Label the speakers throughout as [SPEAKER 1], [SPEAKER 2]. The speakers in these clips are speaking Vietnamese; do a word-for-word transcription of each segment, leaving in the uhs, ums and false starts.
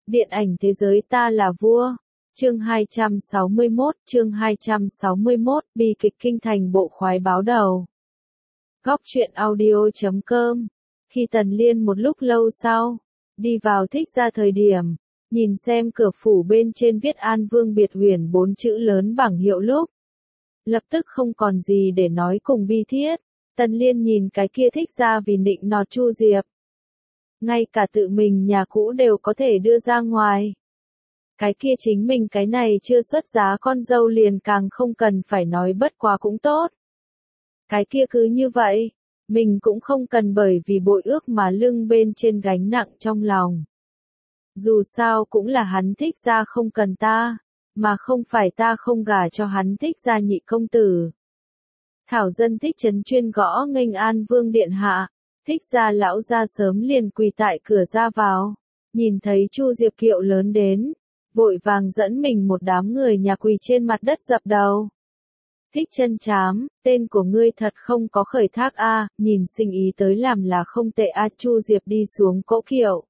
[SPEAKER 1] Điện ảnh thế giới ta là vua. Chương hai trăm sáu mươi mốt, chương hai trăm sáu mươi mốt, bi kịch kinh thành bộ khoái báo đầu. Góc truyện audio chấm com. Khi Tần Liên một lúc lâu sau, đi vào Thích Gia thời điểm, nhìn xem cửa phủ bên trên viết An Vương Biệt Huyền bốn chữ lớn bảng hiệu lúc. Lập tức không còn gì để nói cùng bi thiết, Tần Liên nhìn cái kia Thích Gia vì nịnh nọt Chu Diệp. Ngay cả tự mình nhà cũ đều có thể đưa ra ngoài. Cái kia chính mình cái này chưa xuất giá con dâu liền càng không cần phải nói bất quá cũng tốt. Cái kia cứ như vậy, mình cũng không cần bởi vì bội ước mà lưng bên trên gánh nặng trong lòng. Dù sao cũng là hắn Thích Gia không cần ta, mà không phải ta không gả cho hắn Thích Gia nhị công tử. Thảo dân Thích Trấn chuyên gõ nghênh An Vương điện hạ. Thích Gia lão gia sớm liền quỳ tại cửa ra vào, nhìn thấy Chu Diệp kiệu lớn đến, vội vàng dẫn mình một đám người nhà quỳ trên mặt đất dập đầu. Thích Chân Trám, tên của ngươi thật không có khởi thác a, nhìn sinh ý tới làm là không tệ a. Chu Diệp đi xuống cỗ kiệu.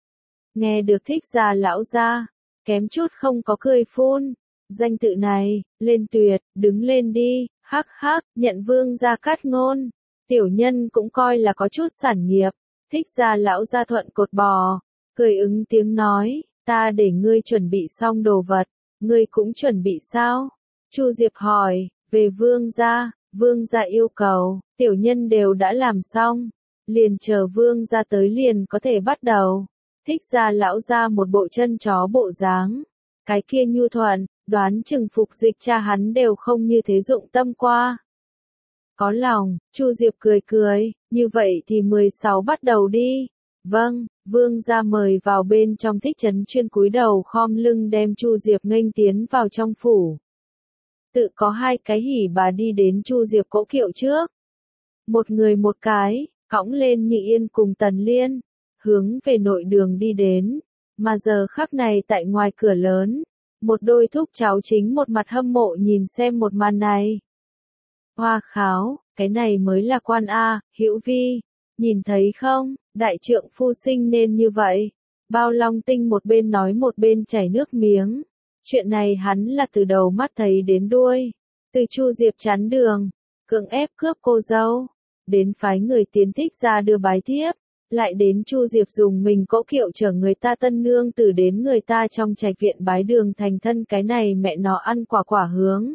[SPEAKER 1] Nghe được Thích Gia lão gia, kém chút không có cười phun, danh tự này, lên tuyệt, đứng lên đi, hắc hắc, nhận vương gia cát ngôn. Tiểu nhân cũng coi là có chút sản nghiệp. Thích Gia lão gia thuận cột bò, cười ứng tiếng nói, ta để ngươi chuẩn bị xong đồ vật, ngươi cũng chuẩn bị sao? Chu Diệp hỏi, về vương gia, vương gia yêu cầu, tiểu nhân đều đã làm xong, liền chờ vương gia tới liền có thể bắt đầu. Thích Gia lão gia một bộ chân chó bộ dáng, cái kia nhu thuận, đoán chừng Phục Dịch cha hắn đều không như thế dụng tâm qua. Có lòng, Chu Diệp cười cười, như vậy thì mười sáu bắt đầu đi. Vâng, vương gia mời vào bên trong. Thích Trấn chuyên cúi đầu khom lưng đem Chu Diệp nghênh tiến vào trong phủ. Tự có hai cái hỉ bà đi đến Chu Diệp cỗ kiệu trước. Một người một cái, cõng lên Như Yên cùng Tần Liên, hướng về nội đường đi đến. Mà giờ khắc này tại ngoài cửa lớn, một đôi thúc cháu chính một mặt hâm mộ nhìn xem một màn này. Hoa kháo, cái này mới là quan A, Hữu Vi, nhìn thấy không, đại trượng phu sinh nên như vậy. Bao Long Tinh một bên nói một bên chảy nước miếng. Chuyện này hắn là từ đầu mắt thấy đến đuôi. Từ Chu Diệp chắn đường, cưỡng ép cướp cô dâu, đến phái người tiến Thích Gia đưa bái thiếp, lại đến Chu Diệp dùng mình cỗ kiệu chở người ta tân nương tử đến người ta trong trạch viện bái đường thành thân, cái này mẹ nó ăn quả quả hướng.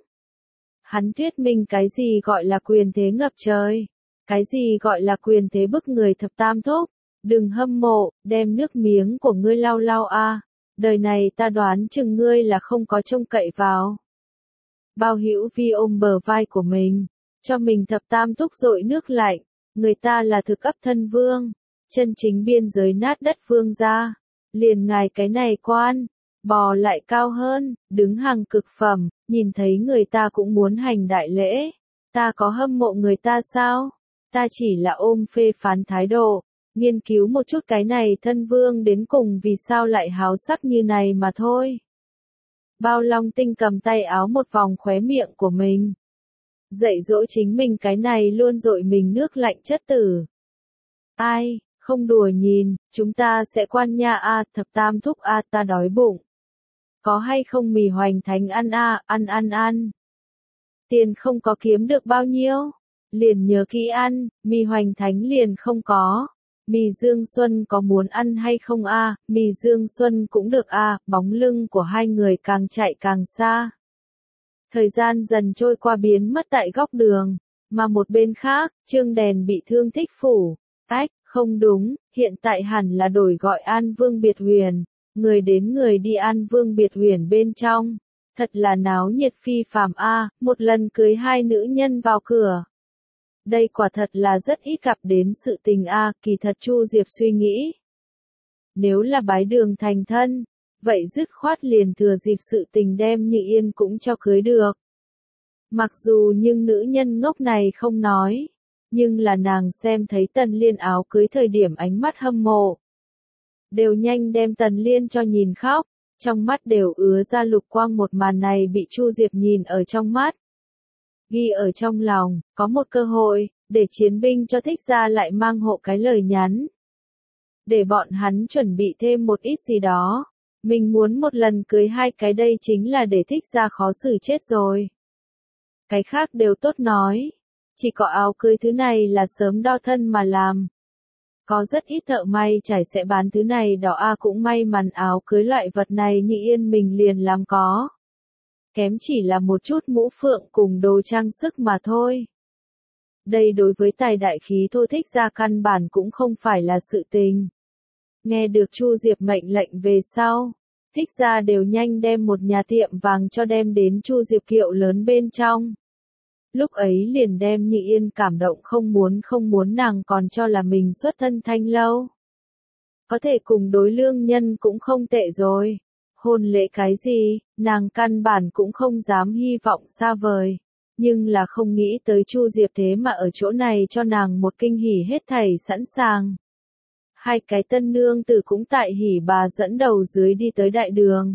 [SPEAKER 1] Hắn thuyết minh cái gì gọi là quyền thế ngập trời, cái gì gọi là quyền thế bức người thập tam thúc, đừng hâm mộ, đem nước miếng của ngươi lau lau a, đời này ta đoán chừng ngươi là không có trông cậy vào. Bao Hữu Vi ôm bờ vai của mình, cho mình thập tam thúc dội nước lạnh, người ta là thực ấp thân vương, chân chính biên giới nát đất vương gia, liền ngài cái này quan. Bò lại cao hơn, đứng hàng cực phẩm, nhìn thấy người ta cũng muốn hành đại lễ. Ta có hâm mộ người ta sao? Ta chỉ là ôm phê phán thái độ, nghiên cứu một chút cái này thân vương đến cùng vì sao lại háo sắc như này mà thôi. Bao Long Tinh cầm tay áo một vòng khóe miệng của mình. Dạy dỗ chính mình cái này luôn dội mình nước lạnh chất tử. Ai, không đùa nhìn, chúng ta sẽ quan nha a, thập tam thúc a, ta đói bụng. Có hay không mì hoành thánh ăn a, ăn ăn ăn. Tiền không có kiếm được bao nhiêu, liền nhớ kỹ ăn, mì hoành thánh liền không có. Mì Dương Xuân có muốn ăn hay không a, mì Dương Xuân cũng được a, bóng lưng của hai người càng chạy càng xa. Thời gian dần trôi qua biến mất tại góc đường, mà một bên khác, Trương Đèn bị thương Thích phủ. Ách, không đúng, hiện tại hẳn là đổi gọi An Vương Biệt Huyền. Người đến người đi An Vương Biệt Huyền bên trong, thật là náo nhiệt phi phàm a, một lần cưới hai nữ nhân vào cửa. Đây quả thật là rất ít gặp đến sự tình a, kỳ thật Chu Diệp suy nghĩ. Nếu là bái đường thành thân, vậy dứt khoát liền thừa dịp sự tình đem Như Yên cũng cho cưới được. Mặc dù nhưng nữ nhân ngốc này không nói, nhưng là nàng xem thấy Tần Liên áo cưới thời điểm ánh mắt hâm mộ. Đều nhanh đem Tần Liên cho nhìn khóc, trong mắt đều ứa ra lục quang, một màn này bị Chu Diệp nhìn ở trong mắt. Ghi ở trong lòng, có một cơ hội, để chiến binh cho Thích Gia lại mang hộ cái lời nhắn. Để bọn hắn chuẩn bị thêm một ít gì đó, Mình muốn một lần cưới hai cái đây chính là để thích gia khó xử chết rồi. Cái khác đều tốt nói. Chỉ có áo cưới thứ này là sớm đo thân mà làm. Có rất ít thợ may trải sẽ bán thứ này đó a à, cũng may mắn áo cưới loại vật này Nhị Yên mình liền làm có. Kém chỉ là một chút mũ phượng cùng đồ trang sức mà thôi. Đây đối với tài đại khí thô thích gia căn bản cũng không phải là sự tình. Nghe được Chu Diệp mệnh lệnh về sau, thích gia đều nhanh đem một nhà tiệm vàng cho đem đến Chu Diệp kiệu lớn bên trong. Lúc ấy liền đem Nhị Yên cảm động không muốn không muốn nàng còn cho là mình xuất thân thanh lâu. Có thể cùng đối lương nhân cũng không tệ rồi. Hôn lễ cái gì, nàng căn bản cũng không dám hy vọng xa vời. Nhưng là không nghĩ tới Chu Diệp thế mà ở chỗ này cho nàng một kinh hỉ hết thảy sẵn sàng. Hai cái tân nương tử cũng tại hỉ bà dẫn đầu dưới đi tới đại đường.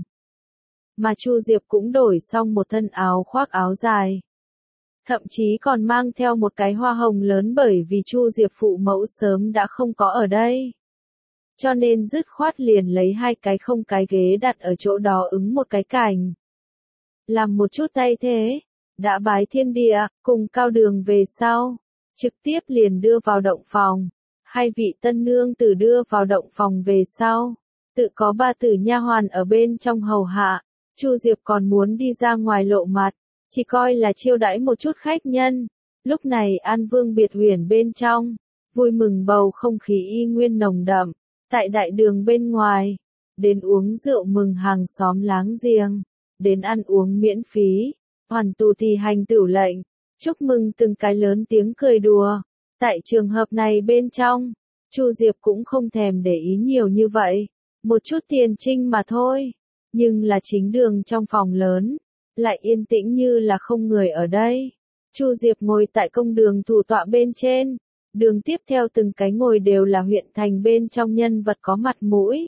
[SPEAKER 1] Mà Chu Diệp cũng đổi xong một thân áo khoác áo dài. Thậm chí còn mang theo một cái hoa hồng lớn bởi vì Chu Diệp phụ mẫu sớm đã không có ở đây. Cho nên dứt khoát liền lấy hai cái không cái ghế đặt ở chỗ đó ứng một cái cảnh. Làm một chút tay thế, đã bái thiên địa, cùng cao đường về sau, trực tiếp liền đưa vào động phòng. Hai vị tân nương tử đưa vào động phòng về sau, tự có ba tử nha hoàn ở bên trong hầu hạ, Chu Diệp còn muốn đi ra ngoài lộ mặt, chỉ coi là chiêu đãi một chút khách nhân. Lúc này An Vương biệt huyền bên trong, vui mừng bầu không khí y nguyên nồng đậm, tại đại đường bên ngoài, đến uống rượu mừng hàng xóm láng giềng, đến ăn uống miễn phí, hoàn tù thì hành tửu lệnh, chúc mừng từng cái lớn tiếng cười đùa. Tại trường hợp này bên trong, Chu Diệp cũng không thèm để ý nhiều như vậy, một chút tiền trinh mà thôi, nhưng là chính đường trong phòng lớn, lại yên tĩnh như là không người ở đây. Chu Diệp ngồi tại công đường thủ tọa bên trên, đường tiếp theo từng cái ngồi đều là huyện thành bên trong nhân vật có mặt mũi.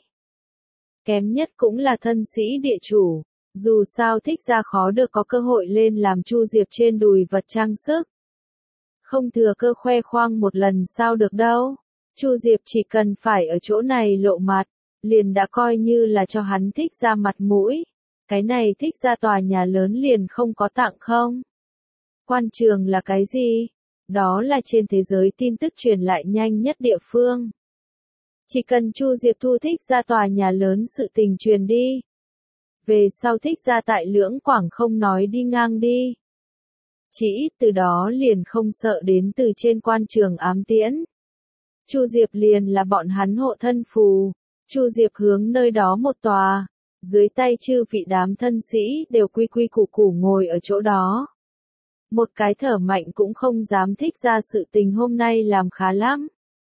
[SPEAKER 1] Kém nhất cũng là thân sĩ địa chủ, dù sao thích gia khó được có cơ hội lên làm Chu Diệp trên đùi vật trang sức. Không thừa cơ khoe khoang một lần sao được đâu. Chu Diệp chỉ cần phải ở chỗ này lộ mặt, liền đã coi như là cho hắn thích gia mặt mũi. Cái này thích gia tòa nhà lớn liền không có tặng không. Quan trường là cái gì? Đó là trên thế giới tin tức truyền lại nhanh nhất địa phương. Chỉ cần Chu Diệp thu thích gia tòa nhà lớn sự tình truyền đi. Về sau thích gia tại Lưỡng Quảng không nói đi ngang đi. Chỉ ít từ đó liền không sợ đến từ trên quan trường ám tiễn. Chu Diệp liền là bọn hắn hộ thân phù. Chu Diệp hướng nơi đó một tòa, dưới tay chư vị đám thân sĩ đều quy quy củ củ ngồi ở chỗ đó. Một cái thở mạnh cũng không dám thích ra sự tình hôm nay làm khá lắm.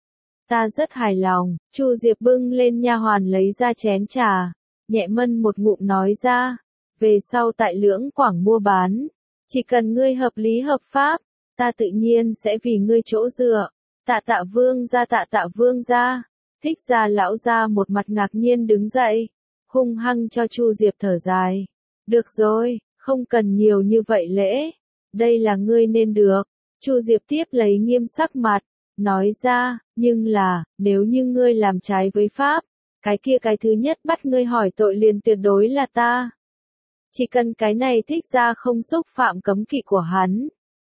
[SPEAKER 1] Ta rất hài lòng, Chu Diệp bưng lên nha hoàn lấy ra chén trà, nhẹ mân một ngụm nói ra, về sau tại Lưỡng Quảng mua bán, chỉ cần ngươi hợp lý hợp pháp, ta tự nhiên sẽ vì ngươi chỗ dựa. Tạ Tạ Vương gia, Tạ Tạ Vương gia. Thích gia lão gia một mặt ngạc nhiên đứng dậy, hung hăng cho Chu Diệp thở dài. Được rồi, không cần nhiều như vậy lễ, đây là ngươi nên được. Chu Diệp tiếp lấy nghiêm sắc mặt, nói ra, nhưng là, nếu như ngươi làm trái với pháp, cái kia cái thứ nhất bắt ngươi hỏi tội liền tuyệt đối là ta. Chỉ cần cái này thích gia không xúc phạm cấm kỵ của hắn.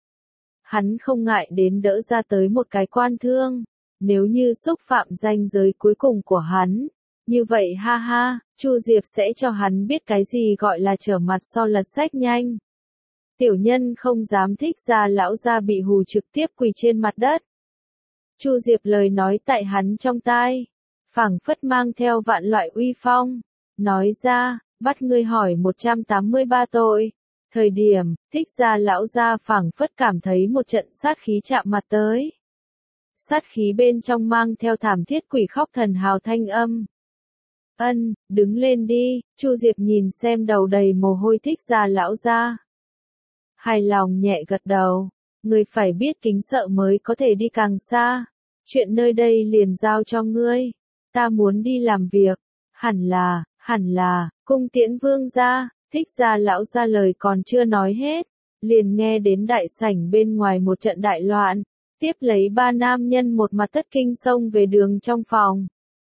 [SPEAKER 1] Hắn không ngại đến đỡ ra tới một cái quan thương. Nếu như xúc phạm ranh giới cuối cùng của hắn, như vậy ha ha, Chu Diệp sẽ cho hắn biết cái gì gọi là trở mặt so lật sách nhanh. Tiểu nhân không dám thích gia lão gia bị hù trực tiếp quỳ trên mặt đất. Chu Diệp lời nói tại hắn trong tai, phảng phất mang theo vạn loại uy phong, nói ra, bắt ngươi hỏi một trăm tám mươi ba tội. Thời điểm, thích gia lão gia phảng phất cảm thấy một trận sát khí chạm mặt tới. Sát khí bên trong mang theo thảm thiết quỷ khóc thần hào thanh âm. Ân, đứng lên đi, Chu Diệp nhìn xem đầu đầy mồ hôi thích gia lão gia. Hài lòng nhẹ gật đầu, người phải biết kính sợ mới có thể đi càng xa. Chuyện nơi đây liền giao cho ngươi, ta muốn đi làm việc, hẳn là, hẳn là, cung tiễn vương gia. Thích gia lão gia lời còn chưa nói hết, liền nghe đến đại sảnh bên ngoài một trận đại loạn, tiếp lấy ba nam nhân một mặt thất kinh xông về đường trong phòng.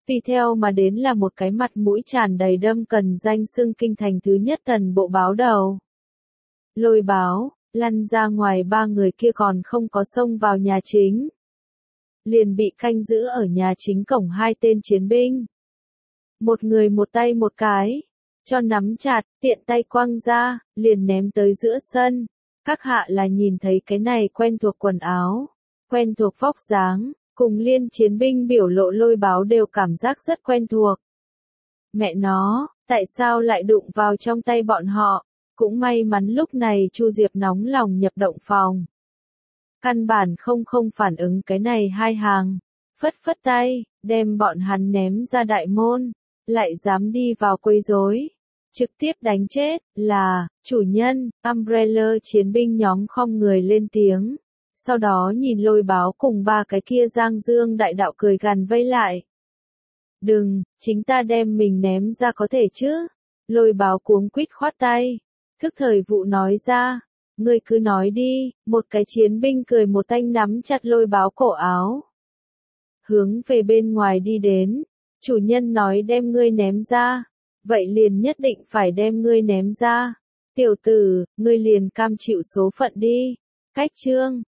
[SPEAKER 1] Tùy theo mà đến là một cái mặt mũi tràn đầy đâm cần danh xưng kinh thành thứ nhất tần bộ báo đầu. Lôi báo, lăn ra ngoài ba người kia còn không có xông vào nhà chính. Liền bị canh giữ ở nhà chính cổng hai tên chiến binh. Một người một tay một cái, cho nắm chặt, tiện tay quăng ra, liền ném tới giữa sân. Các hạ là nhìn thấy cái này quen thuộc quần áo, quen thuộc vóc dáng, cùng liên chiến binh biểu lộ lôi báo đều cảm giác rất quen thuộc. Mẹ nó, tại sao lại đụng vào trong tay bọn họ? Cũng may mắn lúc này Chu Diệp nóng lòng nhập động phòng. Căn bản không không phản ứng cái này hai hàng, phất phất tay, đem bọn hắn ném ra đại môn, lại dám đi vào quấy rối, trực tiếp đánh chết, là, chủ nhân, Umbrella chiến binh nhóm khom người lên tiếng, sau đó nhìn lôi báo cùng ba cái kia giang dương đại đạo cười gằn vây lại. Đừng, chính ta đem mình ném ra có thể chứ, lôi báo cuống quýt khoát tay, thức thời vụ nói ra. Ngươi cứ nói đi, một cái chiến binh cười một tanh nắm chặt lôi báo cổ áo. Hướng về bên ngoài đi đến, chủ nhân nói đem ngươi ném ra, vậy liền nhất định phải đem ngươi ném ra. Tiểu tử, ngươi liền cam chịu số phận đi. Cách chương,